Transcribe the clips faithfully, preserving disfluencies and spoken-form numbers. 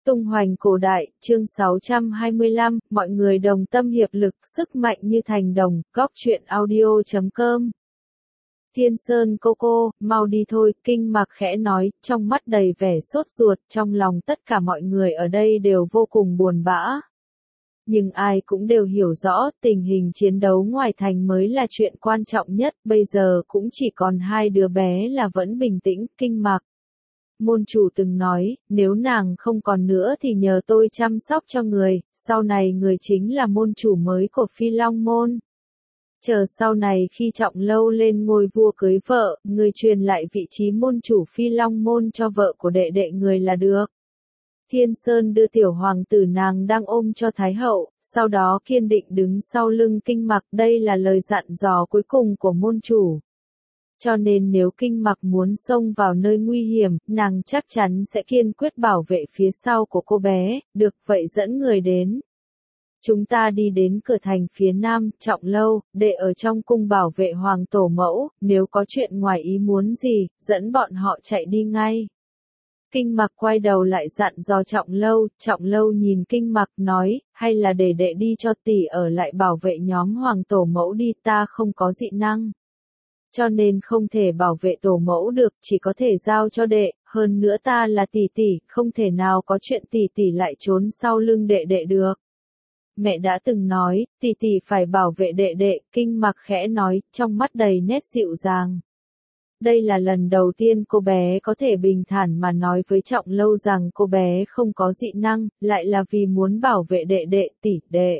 Tung hoành cổ đại, chương sáu trăm hai mươi lăm, mọi người đồng tâm hiệp lực, sức mạnh như thành đồng, góc truyện audio chấm com. Thiên Sơn cô cô, mau đi thôi, Kinh Mặc khẽ nói, trong mắt đầy vẻ sốt ruột, trong lòng tất cả mọi người ở đây đều vô cùng buồn bã. Nhưng ai cũng đều hiểu rõ, tình hình chiến đấu ngoài thành mới là chuyện quan trọng nhất, bây giờ cũng chỉ còn hai đứa bé là vẫn bình tĩnh, Kinh Mặc. Môn chủ từng nói, nếu nàng không còn nữa thì nhờ tôi chăm sóc cho người, sau này người chính là môn chủ mới của Phi Long Môn. Chờ sau này khi Trọng Lâu lên ngôi vua cưới vợ, người truyền lại vị trí môn chủ Phi Long Môn cho vợ của đệ đệ người là được. Thiên Sơn đưa tiểu hoàng tử nàng đang ôm cho Thái Hậu, sau đó kiên định đứng sau lưng Kinh Mặc, đây là lời dặn dò cuối cùng của môn chủ. Cho nên nếu Kinh Mặc muốn xông vào nơi nguy hiểm, nàng chắc chắn sẽ kiên quyết bảo vệ phía sau của cô bé, được vậy dẫn người đến. Chúng ta đi đến cửa thành phía nam, Trọng Lâu, để ở trong cung bảo vệ hoàng tổ mẫu, nếu có chuyện ngoài ý muốn gì, dẫn bọn họ chạy đi ngay. Kinh Mặc quay đầu lại dặn dò Trọng Lâu, Trọng Lâu nhìn Kinh Mặc nói, hay là để đệ đi cho tỷ ở lại bảo vệ nhóm hoàng tổ mẫu đi, ta không có dị năng. Cho nên không thể bảo vệ tổ mẫu được, chỉ có thể giao cho đệ, hơn nữa ta là tỷ tỷ, không thể nào có chuyện tỷ tỷ lại trốn sau lưng đệ đệ được. Mẹ đã từng nói, tỷ tỷ phải bảo vệ đệ đệ, Kinh Mặc khẽ nói, trong mắt đầy nét dịu dàng. Đây là lần đầu tiên cô bé có thể bình thản mà nói với Trọng Lâu rằng cô bé không có dị năng, lại là vì muốn bảo vệ đệ đệ, tỷ đệ.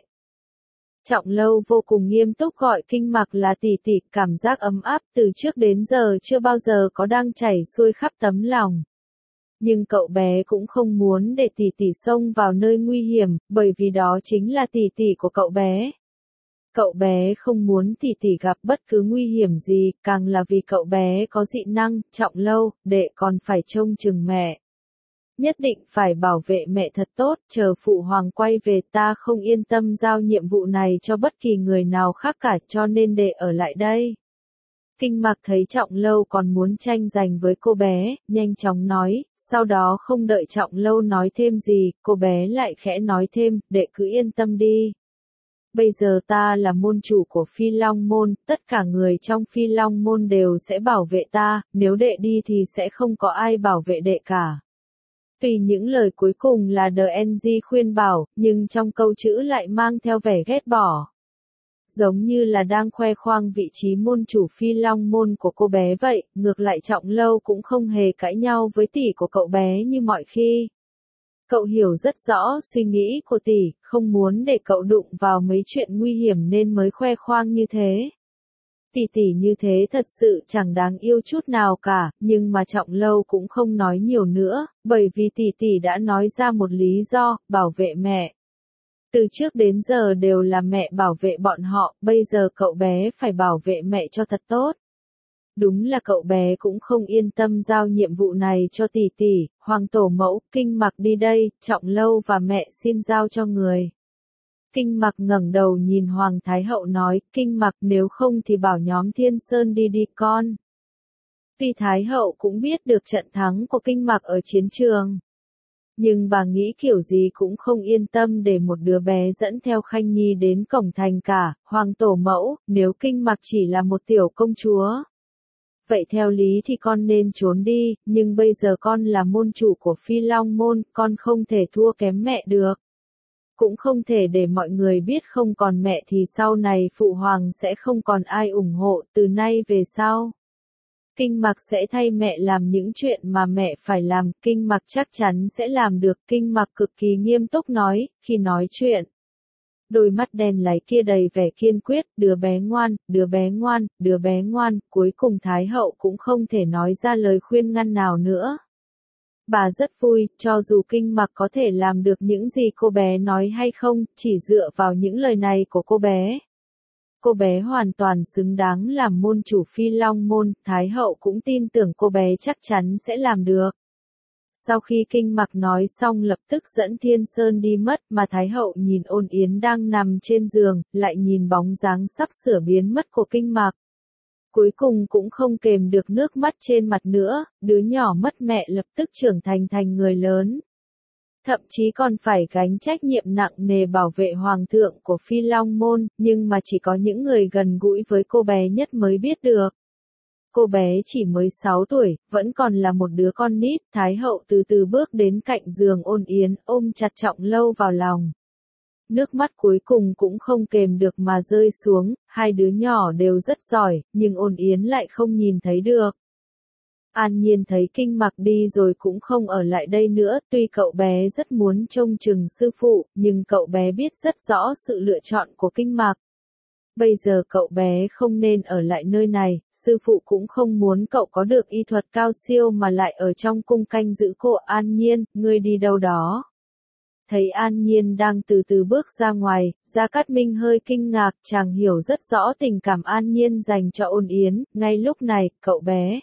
Trọng Lâu vô cùng nghiêm túc gọi Kinh Mặc là tỷ tỷ, cảm giác ấm áp từ trước đến giờ chưa bao giờ có đang chảy xuôi khắp tấm lòng. Nhưng cậu bé cũng không muốn để tỷ tỷ xông vào nơi nguy hiểm, bởi vì đó chính là tỷ tỷ của cậu bé. Cậu bé không muốn tỷ tỷ gặp bất cứ nguy hiểm gì, càng là vì cậu bé có dị năng, Trọng Lâu, đệ còn phải trông chừng mẹ. Nhất định phải bảo vệ mẹ thật tốt, chờ phụ hoàng quay về ta không yên tâm giao nhiệm vụ này cho bất kỳ người nào khác cả, cho nên đệ ở lại đây. Kinh Mặc thấy Trọng Lâu còn muốn tranh giành với cô bé, nhanh chóng nói, sau đó không đợi Trọng Lâu nói thêm gì, cô bé lại khẽ nói thêm, đệ cứ yên tâm đi. Bây giờ ta là môn chủ của Phi Long Môn, tất cả người trong Phi Long Môn đều sẽ bảo vệ ta, nếu đệ đi thì sẽ không có ai bảo vệ đệ cả. Tuy những lời cuối cùng là đê en giê khuyên bảo, nhưng trong câu chữ lại mang theo vẻ ghét bỏ. Giống như là đang khoe khoang vị trí môn chủ Phi Long Môn của cô bé vậy, ngược lại Trọng Lâu cũng không hề cãi nhau với tỷ của cậu bé như mọi khi. Cậu hiểu rất rõ suy nghĩ của tỷ, không muốn để cậu đụng vào mấy chuyện nguy hiểm nên mới khoe khoang như thế. Tỷ tỷ như thế thật sự chẳng đáng yêu chút nào cả, nhưng mà Trọng Lâu cũng không nói nhiều nữa, bởi vì tỷ tỷ đã nói ra một lý do, bảo vệ mẹ. Từ trước đến giờ đều là mẹ bảo vệ bọn họ, bây giờ cậu bé phải bảo vệ mẹ cho thật tốt. Đúng là cậu bé cũng không yên tâm giao nhiệm vụ này cho tỷ tỷ, hoàng tổ mẫu, Kinh Mặc đi đây, Trọng Lâu và mẹ xin giao cho người. Kinh Mặc ngẩng đầu nhìn Hoàng Thái Hậu nói, Kinh Mặc nếu không thì bảo nhóm Thiên Sơn đi đi con. Tuy Thái Hậu cũng biết được trận thắng của Kinh Mặc ở chiến trường. Nhưng bà nghĩ kiểu gì cũng không yên tâm để một đứa bé dẫn theo Khanh Nhi đến cổng thành cả, Hoàng tổ mẫu, nếu Kinh Mặc chỉ là một tiểu công chúa. Vậy theo lý thì con nên trốn đi, nhưng bây giờ con là môn chủ của Phi Long Môn, con không thể thua kém mẹ được. Cũng không thể để mọi người biết không còn mẹ thì sau này phụ hoàng sẽ không còn ai ủng hộ, từ nay về sau. Kinh Mặc sẽ thay mẹ làm những chuyện mà mẹ phải làm, Kinh Mặc chắc chắn sẽ làm được, Kinh Mặc cực kỳ nghiêm túc nói, khi nói chuyện. Đôi mắt đen láy kia đầy vẻ kiên quyết, đứa bé ngoan, đứa bé ngoan, đứa bé ngoan, cuối cùng Thái Hậu cũng không thể nói ra lời khuyên ngăn nào nữa. Bà rất vui, cho dù Kinh Mặc có thể làm được những gì cô bé nói hay không, chỉ dựa vào những lời này của cô bé. Cô bé hoàn toàn xứng đáng làm môn chủ Phi Long Môn, Thái Hậu cũng tin tưởng cô bé chắc chắn sẽ làm được. Sau khi Kinh Mặc nói xong lập tức dẫn Thiên Sơn đi mất mà Thái Hậu nhìn Ôn Yến đang nằm trên giường, lại nhìn bóng dáng sắp sửa biến mất của Kinh Mặc. Cuối cùng cũng không kềm được nước mắt trên mặt nữa, đứa nhỏ mất mẹ lập tức trưởng thành thành người lớn. thậm chí còn phải gánh trách nhiệm nặng nề bảo vệ hoàng thượng của Phi Long Môn, nhưng mà chỉ có những người gần gũi với cô bé nhất mới biết được. Cô bé chỉ mới sáu tuổi, vẫn còn là một đứa con nít, Thái hậu từ từ bước đến cạnh giường Ôn Yến, ôm chặt Trọng Lâu vào lòng. Nước mắt cuối cùng cũng không kềm được mà rơi xuống, hai đứa nhỏ đều rất giỏi, nhưng Ôn Yến lại không nhìn thấy được. An Nhiên thấy Kinh Mặc đi rồi cũng không ở lại đây nữa, tuy cậu bé rất muốn trông chừng sư phụ, nhưng cậu bé biết rất rõ sự lựa chọn của Kinh Mặc. Bây giờ cậu bé không nên ở lại nơi này, sư phụ cũng không muốn cậu có được y thuật cao siêu mà lại ở trong cung canh giữ cô. An Nhiên, ngươi đi đâu đó? Thấy An Nhiên đang từ từ bước ra ngoài, Gia Cát Minh hơi kinh ngạc, chàng hiểu rất rõ tình cảm An Nhiên dành cho Ôn Yến, ngay lúc này, cậu bé.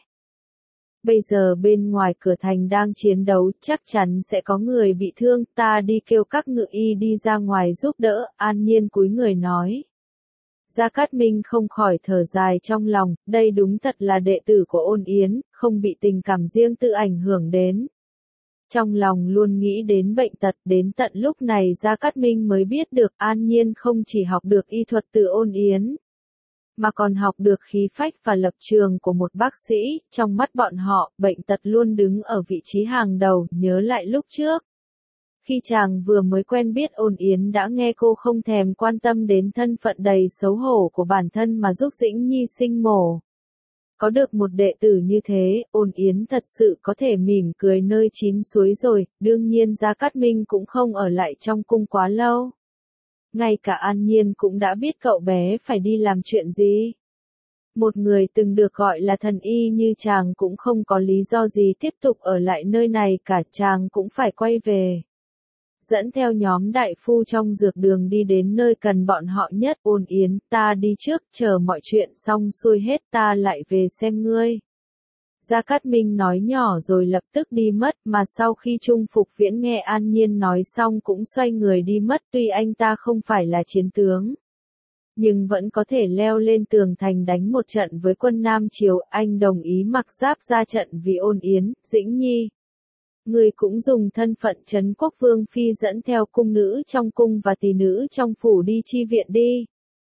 Bây giờ bên ngoài cửa thành đang chiến đấu, chắc chắn sẽ có người bị thương, ta đi kêu các ngự y đi ra ngoài giúp đỡ. An Nhiên cúi người nói. Gia Cát Minh không khỏi thở dài trong lòng, đây đúng thật là đệ tử của Ôn Yến, không bị tình cảm riêng tự ảnh hưởng đến. Trong lòng luôn nghĩ đến bệnh tật, đến tận lúc này Gia Cát Minh mới biết được An Nhiên không chỉ học được y thuật từ Ôn Yến, mà còn học được khí phách và lập trường của một bác sĩ. Trong mắt bọn họ, bệnh tật luôn đứng ở vị trí hàng đầu. Nhớ lại lúc trước, khi chàng vừa mới quen biết Ôn Yến đã nghe cô không thèm quan tâm đến thân phận đầy xấu hổ của bản thân mà giúp Dĩnh Nhi sinh mổ. Có được một đệ tử như thế, Ôn Yến thật sự có thể mỉm cười nơi chín suối rồi. Đương nhiên Gia Cát Minh cũng không ở lại trong cung quá lâu. Ngay cả An Nhiên cũng đã biết cậu bé phải đi làm chuyện gì. Một người từng được gọi là thần y như chàng cũng không có lý do gì tiếp tục ở lại nơi này cả, chàng cũng phải quay về. Dẫn theo nhóm đại phu trong dược đường đi đến nơi cần bọn họ nhất. Ôn Yến, ta đi trước, chờ mọi chuyện xong xuôi hết ta lại về xem ngươi. Gia Cát Minh nói nhỏ rồi lập tức đi mất, mà sau khi Trung Phục Viễn nghe An Nhiên nói xong cũng xoay người đi mất. Tuy anh ta không phải là chiến tướng, nhưng vẫn có thể leo lên tường thành đánh một trận với quân Nam Triều. Anh đồng ý mặc giáp ra trận vì Ôn Yến. Dĩnh Nhi, người cũng dùng thân phận Trấn Quốc Vương Phi dẫn theo cung nữ trong cung và tỳ nữ trong phủ đi chi viện đi.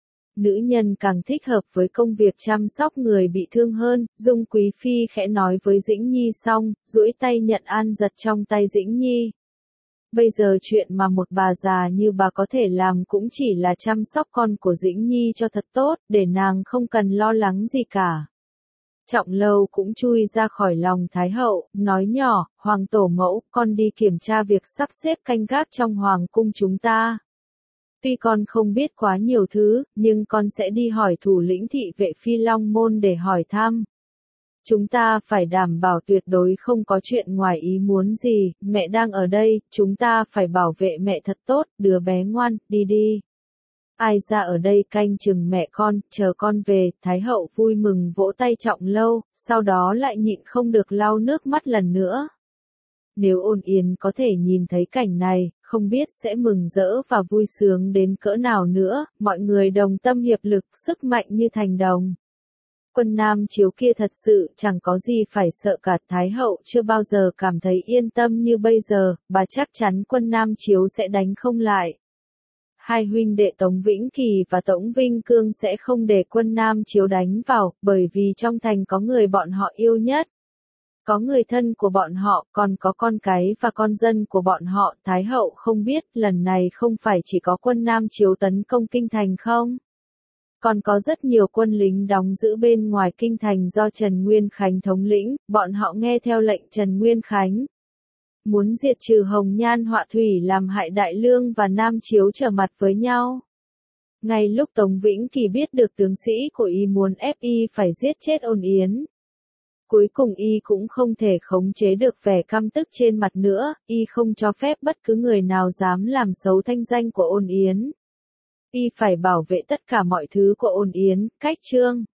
Nữ nhân càng thích hợp với công việc chăm sóc người bị thương hơn. Dung Quý Phi khẽ nói với Dĩnh Nhi xong, duỗi tay nhận An Giật trong tay Dĩnh Nhi. Bây giờ chuyện mà một bà già như bà có thể làm cũng chỉ là chăm sóc con của Dĩnh Nhi cho thật tốt, để nàng không cần lo lắng gì cả. Trọng Lâu cũng chui ra khỏi lòng Thái hậu, nói nhỏ, Hoàng tổ mẫu, con đi kiểm tra việc sắp xếp canh gác trong Hoàng cung chúng ta. Tuy con không biết quá nhiều thứ, nhưng con sẽ đi hỏi thủ lĩnh thị vệ Phi Long Môn để hỏi thăm. Chúng ta phải đảm bảo tuyệt đối không có chuyện ngoài ý muốn gì, mẹ đang ở đây, chúng ta phải bảo vệ mẹ thật tốt, đứa bé ngoan, đi đi. Ai ra ở đây canh chừng mẹ con, chờ con về. Thái hậu vui mừng vỗ tay Trọng Lâu, sau đó lại nhịn không được lau nước mắt lần nữa. Nếu Ôn Yến có thể nhìn thấy cảnh này, không biết sẽ mừng rỡ và vui sướng đến cỡ nào nữa. Mọi người đồng tâm hiệp lực, sức mạnh như thành đồng. Quân Nam Chiếu kia thật sự chẳng có gì phải sợ cả. Thái hậu chưa bao giờ cảm thấy yên tâm như bây giờ, bà chắc chắn quân Nam Chiếu sẽ đánh không lại. Hai huynh đệ Tống Vĩnh Kỳ và Tống Vinh Cương sẽ không để quân Nam Chiếu đánh vào, bởi vì trong thành có người bọn họ yêu nhất. Có người thân của bọn họ, còn có con cái và con dân của bọn họ. Thái hậu không biết, lần này không phải chỉ có quân Nam Chiếu tấn công kinh thành không? Còn có rất nhiều quân lính đóng giữ bên ngoài kinh thành do Trần Nguyên Khánh thống lĩnh, bọn họ nghe theo lệnh Trần Nguyên Khánh. Muốn diệt trừ Hồng Nhan Họa Thủy làm hại Đại Lương và Nam Chiếu trở mặt với nhau. Ngay lúc Tống Vĩnh Kỳ biết được tướng sĩ của y muốn ép y phải giết chết Ôn Yến. Cuối cùng y cũng không thể khống chế được vẻ căm tức trên mặt nữa, y không cho phép bất cứ người nào dám làm xấu thanh danh của Ôn Yến. Y phải bảo vệ tất cả mọi thứ của Ôn Yến. Cách chương